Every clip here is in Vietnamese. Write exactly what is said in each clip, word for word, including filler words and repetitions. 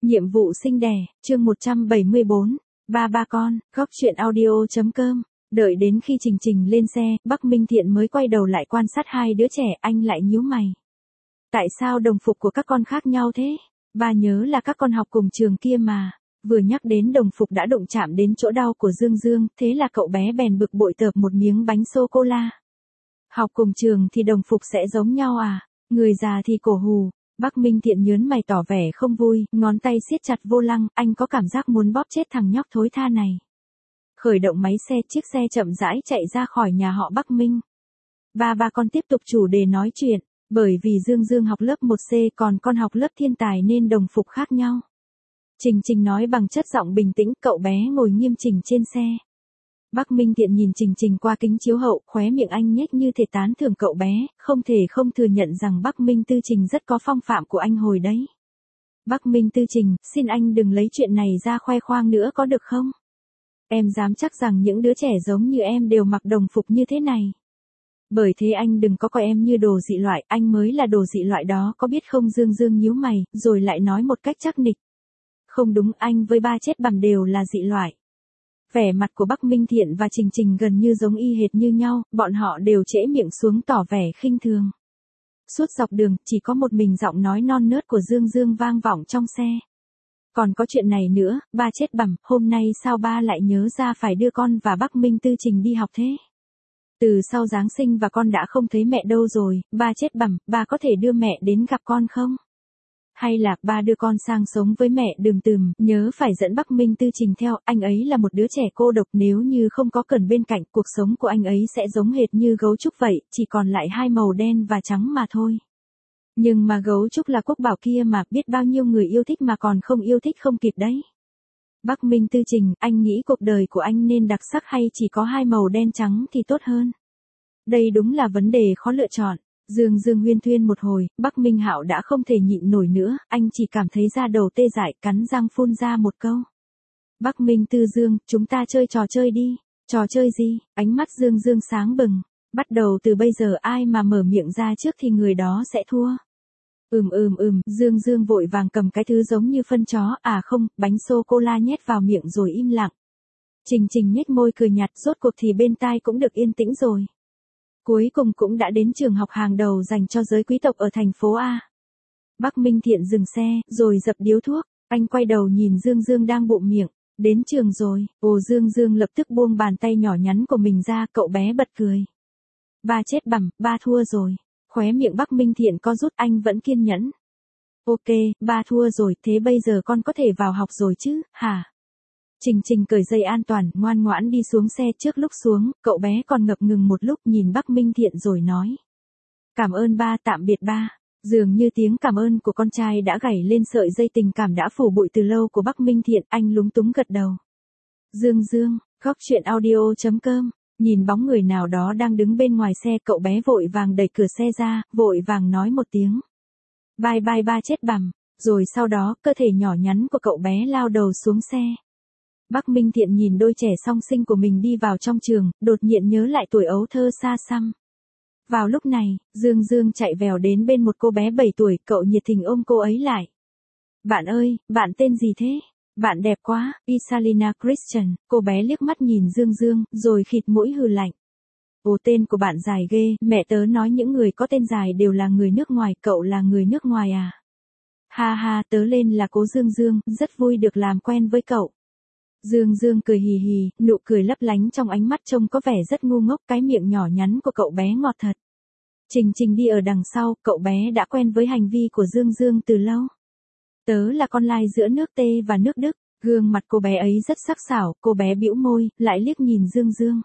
Nhiệm vụ sinh đẻ, chương một trăm bảy mươi bốn, ba ba con, góc truyện audio.com. Đợi đến khi Trình Trình lên xe, Bắc Minh Thiện mới quay đầu lại quan sát hai đứa trẻ, anh lại nhíu mày. Tại sao đồng phục của các con khác nhau thế? Ba nhớ là các con học cùng trường kia mà. Vừa nhắc đến đồng phục đã đụng chạm đến chỗ đau của Dương Dương, thế là cậu bé bèn bực bội tợp một miếng bánh sô-cô-la. Học cùng trường thì đồng phục sẽ giống nhau à? Người già thì cổ hù. Bắc Minh Thiện nhớn mày tỏ vẻ không vui, ngón tay siết chặt vô lăng, anh có cảm giác muốn bóp chết thằng nhóc thối tha này. Khởi động máy xe, chiếc xe chậm rãi chạy ra khỏi nhà họ Bắc Minh. Ba ba con tiếp tục chủ đề nói chuyện, bởi vì Dương Dương học lớp một C còn con học lớp thiên tài nên đồng phục khác nhau. Trình Trình nói bằng chất giọng bình tĩnh, cậu bé ngồi nghiêm chỉnh trên xe. Bắc Minh Thiện nhìn Trình Trình qua kính chiếu hậu, khóe miệng anh nhếch như thể tán thưởng cậu bé, không thể không thừa nhận rằng Bắc Minh Tư Trình rất có phong phạm của anh hồi đấy. Bắc Minh Tư Trình, xin anh đừng lấy chuyện này ra khoe khoang nữa có được không? Em dám chắc rằng những đứa trẻ giống như em đều mặc đồng phục như thế này. Bởi thế anh đừng có coi em như đồ dị loại, anh mới là đồ dị loại đó có biết không? Dương Dương nhíu mày, rồi lại nói một cách chắc nịch. Không đúng, anh với ba chết bằm đều là dị loại. Vẻ mặt của Bắc Minh Thiện và Trình Trình gần như giống y hệt như nhau, bọn họ đều trễ miệng xuống tỏ vẻ khinh thường. Suốt dọc đường, chỉ có một mình giọng nói non nớt của Dương Dương vang vọng trong xe. Còn có chuyện này nữa, ba chết bằm, hôm nay sao ba lại nhớ ra phải đưa con và Bắc Minh Tư Trình đi học thế? Từ sau Giáng sinh và con đã không thấy mẹ đâu rồi, ba chết bằm, ba có thể đưa mẹ đến gặp con không? Hay là ba đưa con sang sống với mẹ Đường Từm, nhớ phải dẫn Bắc Minh Tư Trình theo, anh ấy là một đứa trẻ cô độc, nếu như không có Cần bên cạnh, cuộc sống của anh ấy sẽ giống hệt như gấu trúc vậy, chỉ còn lại hai màu đen và trắng mà thôi. Nhưng mà gấu trúc là quốc bảo kia mà, biết bao nhiêu người yêu thích mà còn không yêu thích không kịp đấy. Bắc Minh Tư Trình, anh nghĩ cuộc đời của anh nên đặc sắc hay chỉ có hai màu đen trắng thì tốt hơn? Đây đúng là vấn đề khó lựa chọn. Dương Dương huyên thuyên một hồi, Bắc Minh Hạo đã không thể nhịn nổi nữa, anh chỉ cảm thấy da đầu tê dại, cắn răng phun ra một câu. Bắc Minh Tư Dương, chúng ta chơi trò chơi đi. Trò chơi gì? Ánh mắt Dương Dương sáng bừng. Bắt đầu từ bây giờ ai mà mở miệng ra trước thì người đó sẽ thua. Ừm ừm ừm, Dương Dương vội vàng cầm cái thứ giống như phân chó, à không, bánh sô-cô-la nhét vào miệng rồi im lặng. Trình Trình nhếch môi cười nhạt, rốt cuộc thì bên tai cũng được yên tĩnh rồi. Cuối cùng cũng đã đến trường học hàng đầu dành cho giới quý tộc ở thành phố A. Bắc Minh Thiện dừng xe, rồi dập điếu thuốc, anh quay đầu nhìn Dương Dương đang bụm miệng, đến trường rồi, ồ Dương Dương lập tức buông bàn tay nhỏ nhắn của mình ra, cậu bé bật cười. Ba chết bằm, ba thua rồi, khóe miệng Bắc Minh Thiện co rút, anh vẫn kiên nhẫn. Ok, ba thua rồi, thế bây giờ con có thể vào học rồi chứ, hả? Trình Trình cởi dây an toàn, ngoan ngoãn đi xuống xe, trước lúc xuống, cậu bé còn ngập ngừng một lúc nhìn Bắc Minh Thiện rồi nói. Cảm ơn ba, tạm biệt ba. Dường như tiếng cảm ơn của con trai đã gảy lên sợi dây tình cảm đã phủ bụi từ lâu của Bắc Minh Thiện, anh lúng túng gật đầu. Dương Dương, góc truyện audio.com, nhìn bóng người nào đó đang đứng bên ngoài xe, cậu bé vội vàng đẩy cửa xe ra, vội vàng nói một tiếng. Bye bye ba chết bằm, rồi sau đó cơ thể nhỏ nhắn của cậu bé lao đầu xuống xe. Bắc Minh Thiện nhìn đôi trẻ song sinh của mình đi vào trong trường, đột nhiên nhớ lại tuổi ấu thơ xa xăm. Vào lúc này, Dương Dương chạy vèo đến bên một cô bé bảy tuổi, cậu nhiệt tình ôm cô ấy lại. Bạn ơi, bạn tên gì thế? Bạn đẹp quá, Isalina Christian, cô bé liếc mắt nhìn Dương Dương, rồi khịt mũi hừ lạnh. Ồ, tên của bạn dài ghê, mẹ tớ nói những người có tên dài đều là người nước ngoài, cậu là người nước ngoài à? Ha ha, tớ lên là Cố Dương Dương, rất vui được làm quen với cậu. Dương Dương cười hì hì, nụ cười lấp lánh trong ánh mắt trông có vẻ rất ngu ngốc, cái miệng nhỏ nhắn của cậu bé ngọt thật. Trình Trình đi ở đằng sau, cậu bé đã quen với hành vi của Dương Dương từ lâu. Tớ là con lai giữa nước T và nước Đức, gương mặt cô bé ấy rất sắc sảo, cô bé bĩu môi, lại liếc nhìn Dương Dương.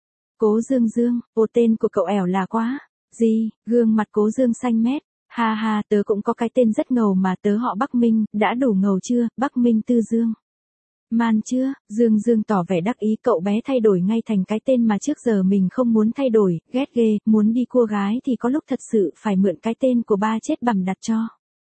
Cố Dương Dương, ồ tên của cậu ẻo là quá. Gì, gương mặt Cố Dương xanh mét. Ha ha, tớ cũng có cái tên rất ngầu mà, tớ họ Bắc Minh, đã đủ ngầu chưa, Bắc Minh Tư Dương. Man chưa, Dương Dương tỏ vẻ đắc ý, cậu bé thay đổi ngay thành cái tên mà trước giờ mình không muốn thay đổi, ghét ghê, muốn đi cua gái thì có lúc thật sự phải mượn cái tên của ba chết bằm đặt cho.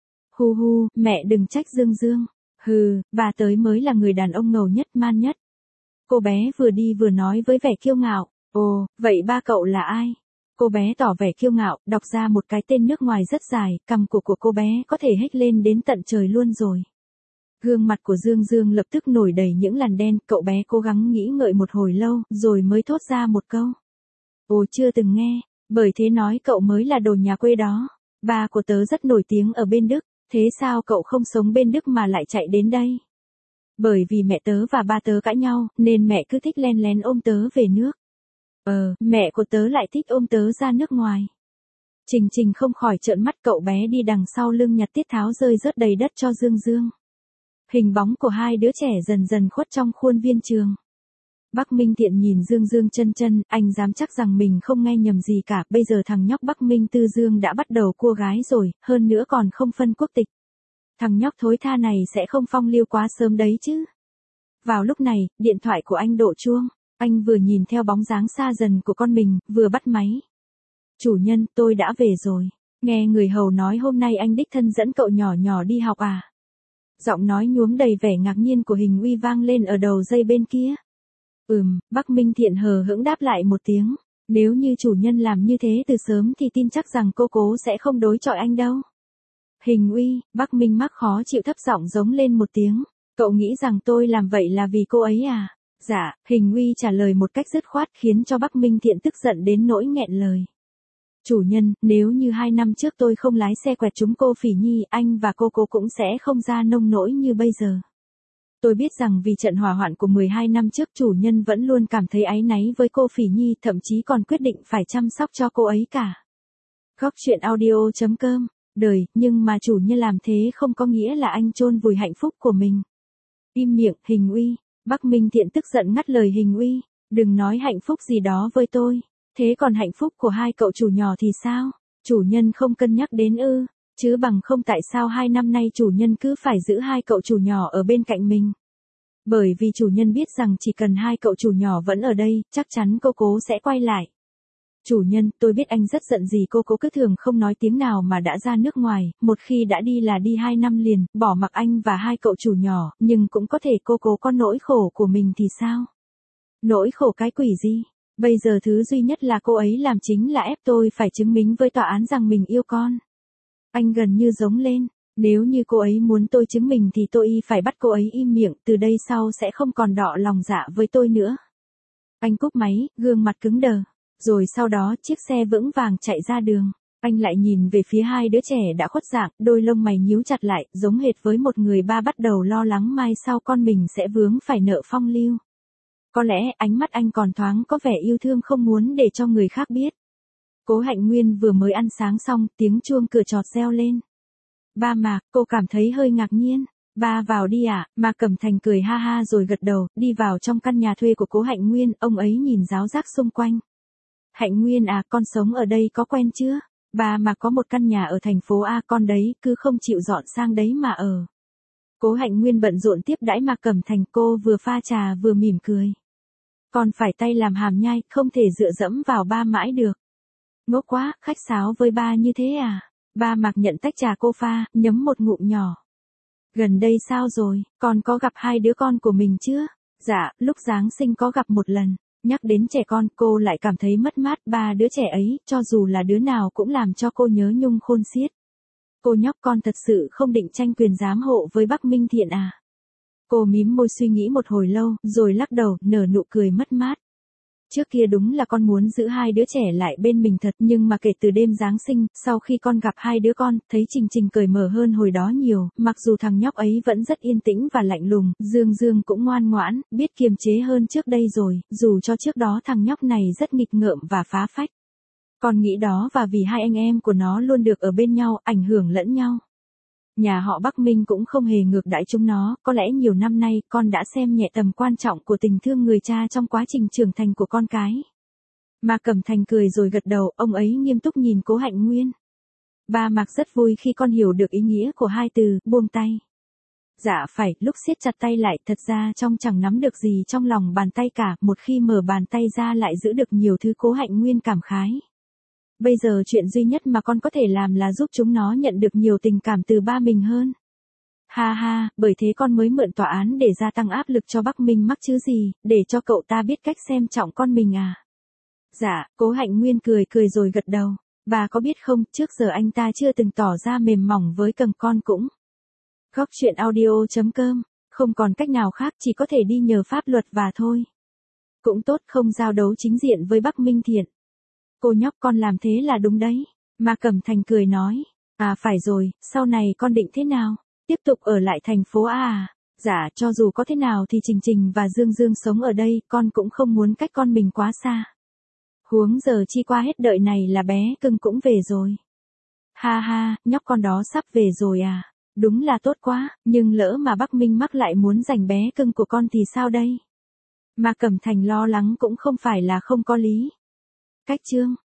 Hu hu, mẹ đừng trách Dương Dương. Hừ, bà tới mới là người đàn ông ngầu nhất, man nhất. Cô bé vừa đi vừa nói với vẻ kiêu ngạo. Ồ, vậy ba cậu là ai? Cô bé tỏ vẻ kiêu ngạo, đọc ra một cái tên nước ngoài rất dài, cằm của của cô bé có thể hếch lên đến tận trời luôn rồi. Gương mặt của Dương Dương lập tức nổi đầy những làn đen, cậu bé cố gắng nghĩ ngợi một hồi lâu, rồi mới thốt ra một câu. Ồ, chưa từng nghe, bởi thế nói cậu mới là đồ nhà quê đó. Ba của tớ rất nổi tiếng ở bên Đức, thế sao cậu không sống bên Đức mà lại chạy đến đây? Bởi vì mẹ tớ và ba tớ cãi nhau, nên mẹ cứ thích len lén ôm tớ về nước. Ờ, mẹ của tớ lại thích ôm tớ ra nước ngoài. Trình Trình không khỏi trợn mắt, cậu bé đi đằng sau lưng nhặt tiết tháo rơi rớt đầy đất cho Dương Dương. Hình bóng của hai đứa trẻ dần dần khuất trong khuôn viên trường. Bắc Minh Thiện nhìn Dương Dương chân chân, anh dám chắc rằng mình không nghe nhầm gì cả, bây giờ thằng nhóc Bắc Minh Tư Dương đã bắt đầu cua gái rồi, hơn nữa còn không phân quốc tịch. Thằng nhóc thối tha này sẽ không phong lưu quá sớm đấy chứ. Vào lúc này, điện thoại của anh đổ chuông, anh vừa nhìn theo bóng dáng xa dần của con mình, vừa bắt máy. Chủ nhân, tôi đã về rồi. Nghe người hầu nói hôm nay anh đích thân dẫn cậu nhỏ nhỏ đi học à? Giọng nói nhuốm đầy vẻ ngạc nhiên của Hình Uy vang lên ở đầu dây bên kia. Ừm, Bắc Minh Thiện hờ hững đáp lại một tiếng. Nếu như chủ nhân làm như thế từ sớm thì tin chắc rằng cô cố sẽ không đối chọi anh đâu. Hình Uy, Bắc Minh mắc khó chịu thấp giọng giống lên một tiếng. Cậu nghĩ rằng tôi làm vậy là vì cô ấy à? Dạ, Hình Uy trả lời một cách dứt khoát khiến cho Bắc Minh Thiện tức giận đến nỗi nghẹn lời. Chủ nhân, nếu như hai năm trước tôi không lái xe quẹt trúng cô Phỉ Nhi, anh và cô cô cũng sẽ không ra nông nỗi như bây giờ. Tôi biết rằng vì trận hỏa hoạn của mười hai năm trước chủ nhân vẫn luôn cảm thấy áy náy với cô Phỉ Nhi, thậm chí còn quyết định phải chăm sóc cho cô ấy cả. Góc truyện audio chấm com, đời, nhưng mà chủ nhân làm thế không có nghĩa là anh chôn vùi hạnh phúc của mình. Im miệng, Hình Uy. Bắc Minh Thiện tức giận ngắt lời Hình Uy. Đừng nói hạnh phúc gì đó với tôi. Thế còn hạnh phúc của hai cậu chủ nhỏ thì sao? Chủ nhân không cân nhắc đến ư? Chứ bằng không tại sao hai năm nay chủ nhân cứ phải giữ hai cậu chủ nhỏ ở bên cạnh mình? Bởi vì chủ nhân biết rằng chỉ cần hai cậu chủ nhỏ vẫn ở đây, chắc chắn cô cố sẽ quay lại. Chủ nhân, tôi biết anh rất giận gì cô cố cứ thường không nói tiếng nào mà đã ra nước ngoài, một khi đã đi là đi hai năm liền, bỏ mặc anh và hai cậu chủ nhỏ, nhưng cũng có thể cô cố có nỗi khổ của mình thì sao? Nỗi khổ cái quỷ gì? Bây giờ thứ duy nhất là cô ấy làm chính là ép tôi phải chứng minh với tòa án rằng mình yêu con. Anh gần như giống lên, nếu như cô ấy muốn tôi chứng minh thì tôi phải bắt cô ấy im miệng, từ đây sau sẽ không còn đọ lòng dạ với tôi nữa. Anh cúp máy, gương mặt cứng đờ. Rồi sau đó chiếc xe vững vàng chạy ra đường. Anh lại nhìn về phía hai đứa trẻ đã khuất dạng, đôi lông mày nhíu chặt lại, giống hệt với một người ba bắt đầu lo lắng mai sau con mình sẽ vướng phải nợ phong lưu. Có lẽ ánh mắt anh còn thoáng có vẻ yêu thương không muốn để cho người khác biết. Cố Hạnh Nguyên vừa mới ăn sáng xong, tiếng chuông cửa chọt reo lên. Ba Mạc, cô cảm thấy hơi ngạc nhiên. Ba vào đi ạ, à? Mạc Cẩm Thành cười ha ha rồi gật đầu, đi vào trong căn nhà thuê của Cố Hạnh Nguyên, ông ấy nhìn ráo rác xung quanh. Hạnh Nguyên à, con sống ở đây có quen chưa? Ba Mạc có một căn nhà ở thành phố A, con đấy, cứ không chịu dọn sang đấy mà ở. Cố Hạnh Nguyên bận rộn tiếp đãi Mạc Cẩm Thành, cô vừa pha trà vừa mỉm cười. Còn phải tay làm hàm nhai, không thể dựa dẫm vào ba mãi được. Ngốc quá, khách sáo với ba như thế à? Ba Mạc nhận tách trà cô pha, nhấm một ngụm nhỏ. Gần đây sao rồi, con có gặp hai đứa con của mình chưa? Dạ, lúc Giáng sinh có gặp một lần. Nhắc đến trẻ con, cô lại cảm thấy mất mát, ba đứa trẻ ấy, cho dù là đứa nào cũng làm cho cô nhớ nhung khôn xiết. Cô nhóc con thật sự không định tranh quyền giám hộ với Bắc Minh Thiện à? Cô mím môi suy nghĩ một hồi lâu, rồi lắc đầu, nở nụ cười mất mát. Trước kia đúng là con muốn giữ hai đứa trẻ lại bên mình thật, nhưng mà kể từ đêm Giáng sinh, sau khi con gặp hai đứa con, thấy Trình Trình cởi mở hơn hồi đó nhiều, mặc dù thằng nhóc ấy vẫn rất yên tĩnh và lạnh lùng, Dương Dương cũng ngoan ngoãn, biết kiềm chế hơn trước đây rồi, dù cho trước đó thằng nhóc này rất nghịch ngợm và phá phách. Con nghĩ đó và vì hai anh em của nó luôn được ở bên nhau, ảnh hưởng lẫn nhau. Nhà họ Bắc Minh cũng không hề ngược đãi chúng nó, có lẽ nhiều năm nay con đã xem nhẹ tầm quan trọng của tình thương người cha trong quá trình trưởng thành của con cái. Mạc Cẩm Thành cười rồi gật đầu, ông ấy nghiêm túc nhìn Cố Hạnh Nguyên. Ba Mạc rất vui khi con hiểu được ý nghĩa của hai từ, buông tay. Dạ phải, lúc siết chặt tay lại, thật ra trong chẳng nắm được gì trong lòng bàn tay cả, một khi mở bàn tay ra lại giữ được nhiều thứ. Cố Hạnh Nguyên cảm khái. Bây giờ chuyện duy nhất mà con có thể làm là giúp chúng nó nhận được nhiều tình cảm từ ba mình hơn. Ha ha, bởi thế con mới mượn tòa án để gia tăng áp lực cho Bắc Minh mắc chứ gì, để cho cậu ta biết cách xem trọng con mình à. Dạ, Cố Hạnh Nguyên cười cười rồi gật đầu. Bà có biết không, trước giờ anh ta chưa từng tỏ ra mềm mỏng với cầm con cũng. Góc chuyện audio chấm com, không còn cách nào khác chỉ có thể đi nhờ pháp luật và thôi. Cũng tốt không giao đấu chính diện với Bắc Minh Thiện. Cô nhóc con làm thế là đúng đấy. Mà Cẩm Thành cười nói. À phải rồi, sau này con định thế nào? Tiếp tục ở lại thành phố A à? Dạ cho dù có thế nào thì Trình Trình và Dương Dương sống ở đây, con cũng không muốn cách con mình quá xa. Huống giờ chi qua hết đợi này là bé cưng cũng về rồi. Ha ha, nhóc con đó sắp về rồi à? Đúng là tốt quá, nhưng lỡ mà Bắc Minh mắc lại muốn giành bé cưng của con thì sao đây? Mà Cẩm Thành lo lắng cũng không phải là không có lý. Cách chương